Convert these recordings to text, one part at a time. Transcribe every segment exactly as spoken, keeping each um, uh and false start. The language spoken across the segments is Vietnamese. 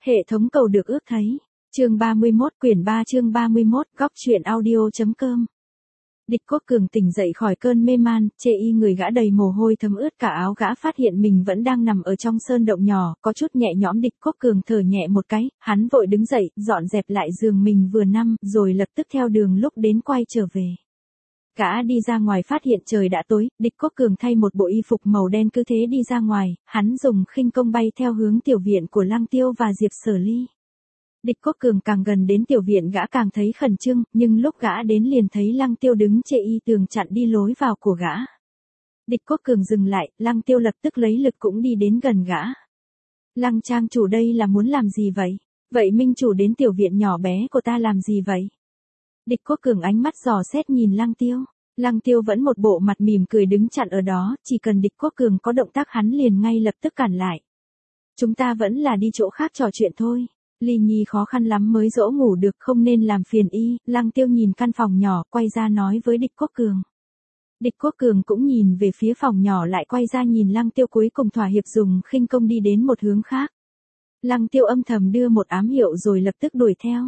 Hệ thống cầu được ước thấy. Chương ba mươi mốt, quyển ba chương ba mươi mốt, góc truyện audio.com. Địch Quốc Cường tỉnh dậy khỏi cơn mê man, chê y người gã đầy mồ hôi thấm ướt cả áo, gã phát hiện mình vẫn đang nằm ở trong sơn động nhỏ, có chút nhẹ nhõm. Địch Quốc Cường thở nhẹ một cái, hắn vội đứng dậy, dọn dẹp lại giường mình vừa nằm, rồi lập tức theo đường lúc đến quay trở về. Gã đi ra ngoài phát hiện trời đã tối, Địch Quốc Cường thay một bộ y phục màu đen cứ thế đi ra ngoài, hắn dùng khinh công bay theo hướng tiểu viện của Lăng Tiêu và Diệp Sở Ly. Địch Quốc Cường càng gần đến tiểu viện gã càng thấy khẩn trương, nhưng lúc gã đến liền thấy Lăng Tiêu đứng chê y tường chặn đi lối vào của gã. Địch Quốc Cường dừng lại, Lăng Tiêu lập tức lấy lực cũng đi đến gần gã. Lăng trang chủ đây là muốn làm gì vậy? Vậy minh chủ đến tiểu viện nhỏ bé của ta làm gì vậy? Địch Quốc Cường ánh mắt dò xét nhìn Lăng Tiêu. Lăng Tiêu vẫn một bộ mặt mỉm cười đứng chặn ở đó, chỉ cần Địch Quốc Cường có động tác hắn liền ngay lập tức cản lại. Chúng ta vẫn là đi chỗ khác trò chuyện thôi. Ly Nhi khó khăn lắm mới dỗ ngủ được, không nên làm phiền y. Lăng Tiêu nhìn căn phòng nhỏ, quay ra nói với Địch Quốc Cường. Địch Quốc Cường cũng nhìn về phía phòng nhỏ lại quay ra nhìn Lăng Tiêu, cuối cùng thỏa hiệp dùng khinh công đi đến một hướng khác. Lăng Tiêu âm thầm đưa một ám hiệu rồi lập tức đuổi theo.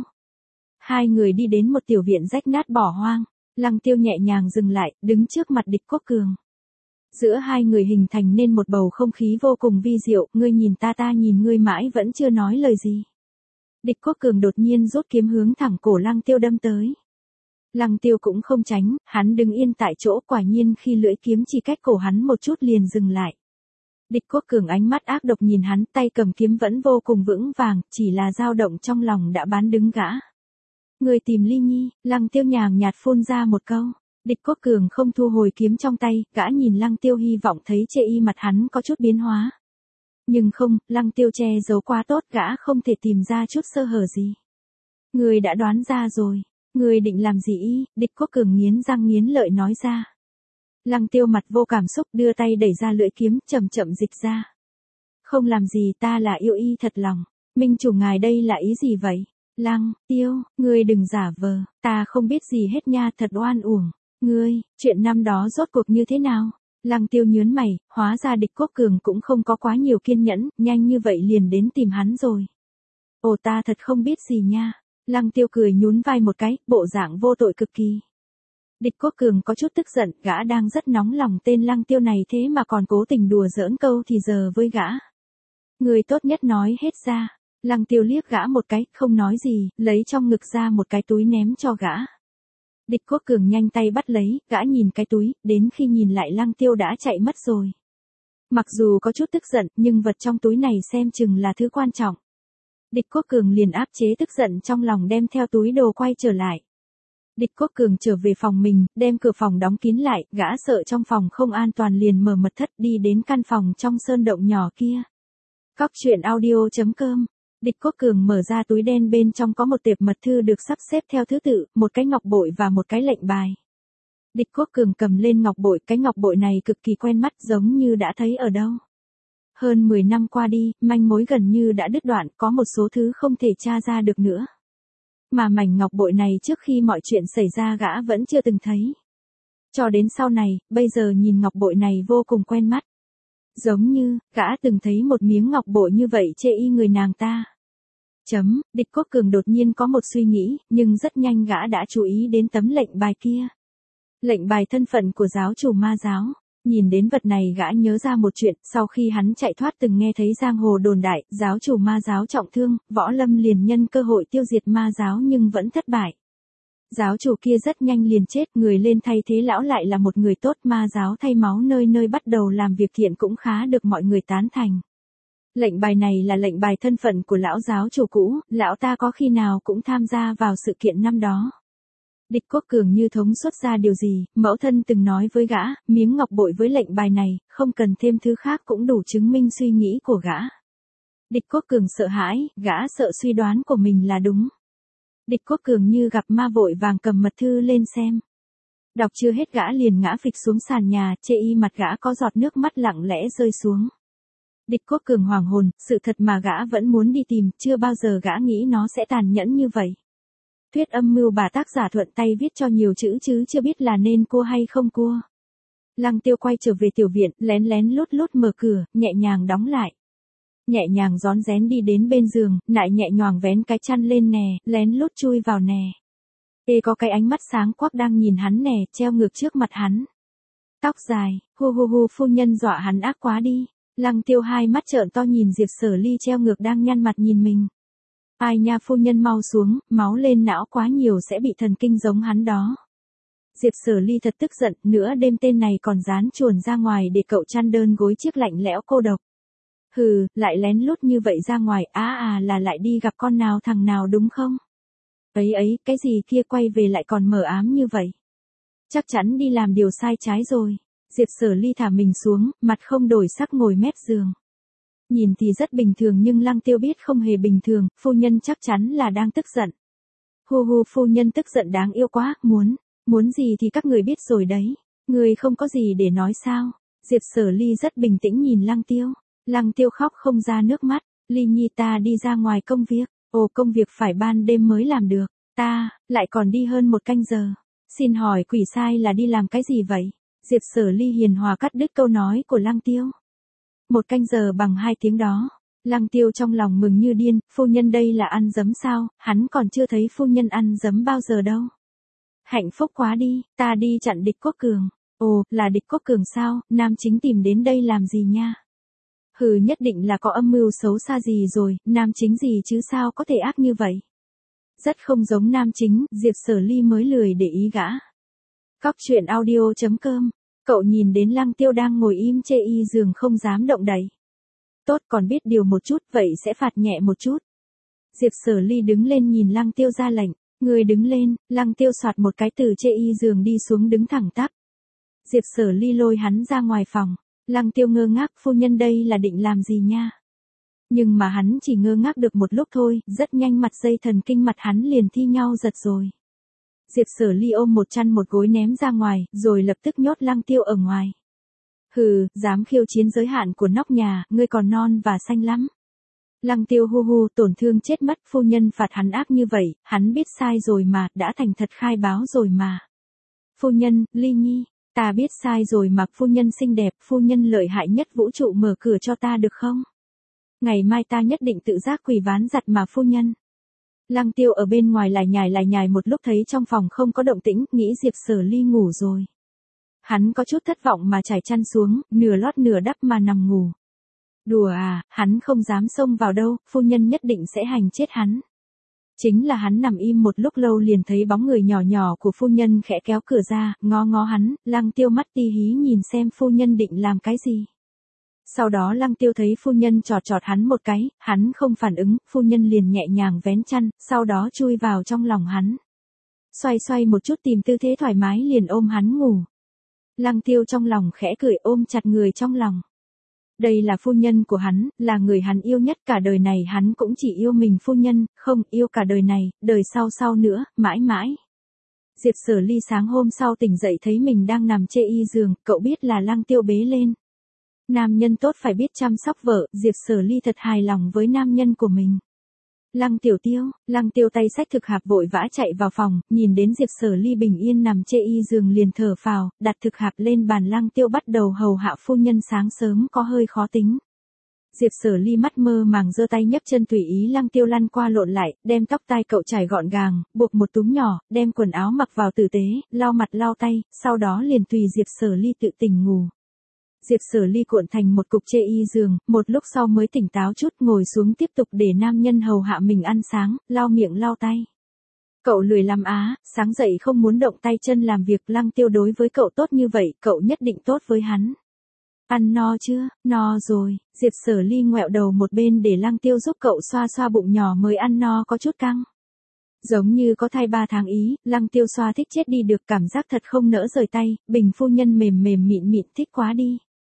Hai người đi đến một tiểu viện rách nát bỏ hoang. Lăng Tiêu nhẹ nhàng dừng lại, đứng trước mặt Địch Quốc Cường. Giữa hai người hình thành nên một bầu không khí vô cùng vi diệu, ngươi nhìn ta ta nhìn ngươi mãi vẫn chưa nói lời gì. Địch Quốc Cường đột nhiên rút kiếm hướng thẳng cổ Lăng Tiêu đâm tới. Lăng Tiêu cũng không tránh, hắn đứng yên tại chỗ, quả nhiên khi lưỡi kiếm chỉ cách cổ hắn một chút liền dừng lại. Địch Quốc Cường ánh mắt ác độc nhìn hắn, tay cầm kiếm vẫn vô cùng vững vàng, chỉ là dao động trong lòng đã bán đứng gã. Người tìm Ly Nhi, Lăng Tiêu nhàn nhạt phun ra một câu. Địch Quốc Cường không thu hồi kiếm trong tay, gã nhìn Lăng Tiêu hy vọng thấy chê y mặt hắn có chút biến hóa. Nhưng không, Lăng Tiêu che giấu quá tốt, gã không thể tìm ra chút sơ hở gì. Người đã đoán ra rồi, người định làm gì y? Địch Quốc Cường nghiến răng nghiến lợi nói ra. Lăng Tiêu mặt vô cảm xúc đưa tay đẩy ra lưỡi kiếm, chậm chậm dịch ra. Không làm gì, ta là yêu y thật lòng. Minh chủ ngài đây là ý gì vậy? Lăng Tiêu, ngươi đừng giả vờ, ta không biết gì hết nha, thật oan uổng. Ngươi, chuyện năm đó rốt cuộc như thế nào? Lăng Tiêu nhớn mày, hóa ra Địch Quốc Cường cũng không có quá nhiều kiên nhẫn, nhanh như vậy liền đến tìm hắn rồi. Ồ, ta thật không biết gì nha. Lăng Tiêu cười nhún vai một cái, bộ dạng vô tội cực kỳ. Địch Quốc Cường có chút tức giận, gã đang rất nóng lòng tên Lăng Tiêu này thế mà còn cố tình đùa giỡn câu thì giờ với gã. Người tốt nhất nói hết ra. Lăng Tiêu liếc gã một cái, không nói gì, lấy trong ngực ra một cái túi ném cho gã. Địch Quốc Cường nhanh tay bắt lấy, gã nhìn cái túi, đến khi nhìn lại Lăng Tiêu đã chạy mất rồi. Mặc dù có chút tức giận, nhưng vật trong túi này xem chừng là thứ quan trọng. Địch Quốc Cường liền áp chế tức giận trong lòng đem theo túi đồ quay trở lại. Địch Quốc Cường trở về phòng mình, đem cửa phòng đóng kín lại, gã sợ trong phòng không an toàn liền mở mật thất đi đến căn phòng trong sơn động nhỏ kia. Góc truyện audio.com. Địch Quốc Cường mở ra túi đen, bên trong có một tệp mật thư được sắp xếp theo thứ tự, một cái ngọc bội và một cái lệnh bài. Địch Quốc Cường cầm lên ngọc bội, cái ngọc bội này cực kỳ quen mắt, giống như đã thấy ở đâu. Hơn mười năm qua đi, manh mối gần như đã đứt đoạn, có một số thứ không thể tra ra được nữa. Mà mảnh ngọc bội này trước khi mọi chuyện xảy ra gã vẫn chưa từng thấy. Cho đến sau này, bây giờ nhìn ngọc bội này vô cùng quen mắt. Giống như, gã từng thấy một miếng ngọc bội như vậy chê y người nàng ta. Chấm, Địch Quốc Cường đột nhiên có một suy nghĩ, nhưng rất nhanh gã đã chú ý đến tấm lệnh bài kia. Lệnh bài thân phận của giáo chủ ma giáo. Nhìn đến vật này gã nhớ ra một chuyện, sau khi hắn chạy thoát từng nghe thấy giang hồ đồn đại, giáo chủ ma giáo trọng thương, Võ Lâm liền nhân cơ hội tiêu diệt ma giáo nhưng vẫn thất bại. Giáo chủ kia rất nhanh liền chết, người lên thay thế lão lại là một người tốt, ma giáo thay máu nơi nơi bắt đầu làm việc thiện cũng khá được mọi người tán thành. Lệnh bài này là lệnh bài thân phận của lão giáo chủ cũ, lão ta có khi nào cũng tham gia vào sự kiện năm đó. Địch Quốc Cường như thống suốt ra điều gì, mẫu thân từng nói với gã, miếng ngọc bội với lệnh bài này, không cần thêm thứ khác cũng đủ chứng minh suy nghĩ của gã. Địch Quốc Cường sợ hãi, gã sợ suy đoán của mình là đúng. Địch Quốc Cường như gặp ma vội vàng cầm mật thư lên xem. Đọc chưa hết gã liền ngã phịch xuống sàn nhà, chê y mặt gã có giọt nước mắt lặng lẽ rơi xuống. Địch Quốc Cường hoàng hồn, sự thật mà gã vẫn muốn đi tìm, chưa bao giờ gã nghĩ nó sẽ tàn nhẫn như vậy. Thuyết âm mưu bà tác giả thuận tay viết cho nhiều chữ chứ chưa biết là nên cua hay không cua. Lăng Tiêu quay trở về tiểu viện, lén lén lút lút mở cửa, nhẹ nhàng đóng lại. nhẹ nhàng rón rén đi đến bên giường, nại nhẹ nhàng vén cái chăn lên nè, lén lút chui vào nè. Ê có cái ánh mắt sáng quắc đang nhìn hắn nè, treo ngược trước mặt hắn. Tóc dài, hu hu hu phu nhân dọa hắn ác quá đi. Lăng Tiêu hai mắt trợn to nhìn Diệp Sở Ly treo ngược đang nhăn mặt nhìn mình. Ai nha phu nhân mau xuống, máu lên não quá nhiều sẽ bị thần kinh giống hắn đó. Diệp Sở Ly thật tức giận, nữa đêm tên này còn dán chuồn ra ngoài để cậu chăn đơn gối chiếc lạnh lẽo cô độc. Hừ, lại lén lút như vậy ra ngoài, á à là lại đi gặp con nào thằng nào đúng không? Ấy ấy, cái gì kia quay về lại còn mờ ám như vậy? Chắc chắn đi làm điều sai trái rồi. Diệp Sở Ly thả mình xuống, mặt không đổi sắc ngồi mép giường. Nhìn thì rất bình thường nhưng Lăng Tiêu biết không hề bình thường, phu nhân chắc chắn là đang tức giận. Hu hu phu nhân tức giận đáng yêu quá, muốn, muốn gì thì các người biết rồi đấy. Người không có gì để nói sao? Diệp Sở Ly rất bình tĩnh nhìn Lăng Tiêu. Lăng Tiêu khóc không ra nước mắt. Ly Nhi ta đi ra ngoài công việc. Ồ công việc phải ban đêm mới làm được. Ta, lại còn đi hơn một canh giờ. Xin hỏi quỷ sai là đi làm cái gì vậy? Diệp Sở Ly hiền hòa cắt đứt câu nói của Lăng Tiêu. Một canh giờ bằng hai tiếng đó. Lăng Tiêu trong lòng mừng như điên, phu nhân đây là ăn dấm sao, hắn còn chưa thấy phu nhân ăn dấm bao giờ đâu. Hạnh phúc quá đi, ta đi chặn địch quốc cường. Ồ, là địch quốc cường sao, nam chính tìm đến đây làm gì nha? Hừ nhất định là có âm mưu xấu xa gì rồi, nam chính gì chứ sao có thể ác như vậy? Rất không giống nam chính, Diệp Sở Ly mới lười để ý gã. Cóc truyện audio chấm com. Cậu nhìn đến Lăng Tiêu đang ngồi im chê y giường không dám động đậy. Tốt còn biết điều một chút, vậy sẽ phạt nhẹ một chút. Diệp Sở Ly đứng lên nhìn Lăng Tiêu ra lệnh. Người đứng lên, Lăng Tiêu soạt một cái từ chê y giường đi xuống đứng thẳng tắp. Diệp Sở Ly lôi hắn ra ngoài phòng. Lăng Tiêu ngơ ngác, phu nhân đây là định làm gì nha? Nhưng mà hắn chỉ ngơ ngác được một lúc thôi, rất nhanh mặt dây thần kinh mặt hắn liền thi nhau giật rồi. Diệp Sở Ly ôm một chăn một gối ném ra ngoài, rồi lập tức nhốt Lăng Tiêu ở ngoài. Hừ, dám khiêu chiến giới hạn của nóc nhà, ngươi còn non và xanh lắm. Lăng Tiêu hu hu tổn thương chết mất, phu nhân phạt hắn ác như vậy, hắn biết sai rồi mà, đã thành thật khai báo rồi mà. Phu nhân, Ly Nhi, ta biết sai rồi mà, phu nhân xinh đẹp, phu nhân lợi hại nhất vũ trụ mở cửa cho ta được không? Ngày mai ta nhất định tự giác quỳ ván giặt mà phu nhân. Lăng Tiêu ở bên ngoài lải nhải lải nhải một lúc thấy trong phòng không có động tĩnh, nghĩ Diệp Sở Ly ngủ rồi. Hắn có chút thất vọng mà trải chăn xuống, nửa lót nửa đắp mà nằm ngủ. Đùa à, hắn không dám xông vào đâu, phu nhân nhất định sẽ hành chết hắn. Chính là hắn nằm im một lúc lâu liền thấy bóng người nhỏ nhỏ của phu nhân khẽ kéo cửa ra, ngó ngó hắn, Lăng Tiêu mắt ti hí nhìn xem phu nhân định làm cái gì. Sau đó Lăng Tiêu thấy phu nhân chọt chọt hắn một cái, hắn không phản ứng, phu nhân liền nhẹ nhàng vén chăn, sau đó chui vào trong lòng hắn. Xoay xoay một chút tìm tư thế thoải mái liền ôm hắn ngủ. Lăng Tiêu trong lòng khẽ cười ôm chặt người trong lòng. Đây là phu nhân của hắn, là người hắn yêu nhất cả đời này hắn cũng chỉ yêu mình phu nhân, không yêu cả đời này, đời sau sau nữa, mãi mãi. Diệp Sở Ly sáng hôm sau tỉnh dậy thấy mình đang nằm chê y giường, cậu biết là Lăng Tiêu bế lên. Nam nhân tốt phải biết chăm sóc vợ, Diệp Sở Ly thật hài lòng với nam nhân của mình. Lăng Tiểu Tiêu, Lăng Tiêu tay xách thực hạp vội vã chạy vào phòng, nhìn đến Diệp Sở Ly bình yên nằm chê y giường liền thở phào, đặt thực hạp lên bàn. Lăng Tiêu bắt đầu hầu hạ phu nhân sáng sớm có hơi khó tính. Diệp Sở Ly mắt mơ màng giơ tay nhấc chân tùy ý Lăng Tiêu lăn qua lộn lại, đem tóc tai cậu trải gọn gàng, buộc một túm nhỏ, đem quần áo mặc vào tử tế, lau mặt lau tay, sau đó liền tùy Diệp Sở Ly tự tỉnh ngủ. Diệp Sở Ly cuộn thành một cục chê y giường, một lúc sau mới tỉnh táo chút ngồi xuống tiếp tục để nam nhân hầu hạ mình ăn sáng, lau miệng lau tay. Cậu lười làm á, sáng dậy không muốn động tay chân làm việc. Lăng Tiêu đối với cậu tốt như vậy, cậu nhất định tốt với hắn. Ăn no chưa? No rồi. Diệp Sở Ly ngoẹo đầu một bên để Lăng Tiêu giúp cậu xoa xoa bụng nhỏ mới ăn no có chút căng. Giống như có thai ba tháng ý, Lăng Tiêu xoa thích chết đi được, cảm giác thật không nỡ rời tay, bình phu nhân mềm mềm mịn mịn thích quá đi.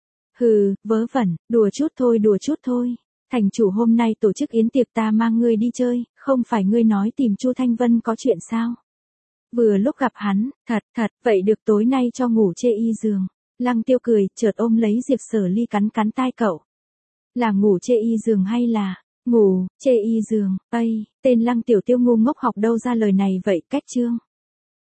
Hừ, vớ vẩn, đùa chút thôi đùa chút thôi. Thành chủ hôm nay tổ chức yến tiệc ta mang ngươi đi chơi, không phải ngươi nói tìm Chu Thanh Vân có chuyện sao? Vừa lúc gặp hắn, thật, thật, vậy được tối nay cho ngủ chê y giường. Lăng Tiêu cười, chợt ôm lấy Diệp Sở Ly cắn cắn tai cậu. Là ngủ chê y giường hay là, ngủ, chê y giường, ây, tên Lăng Tiểu Tiêu ngu ngốc học đâu ra lời này vậy, cách chương.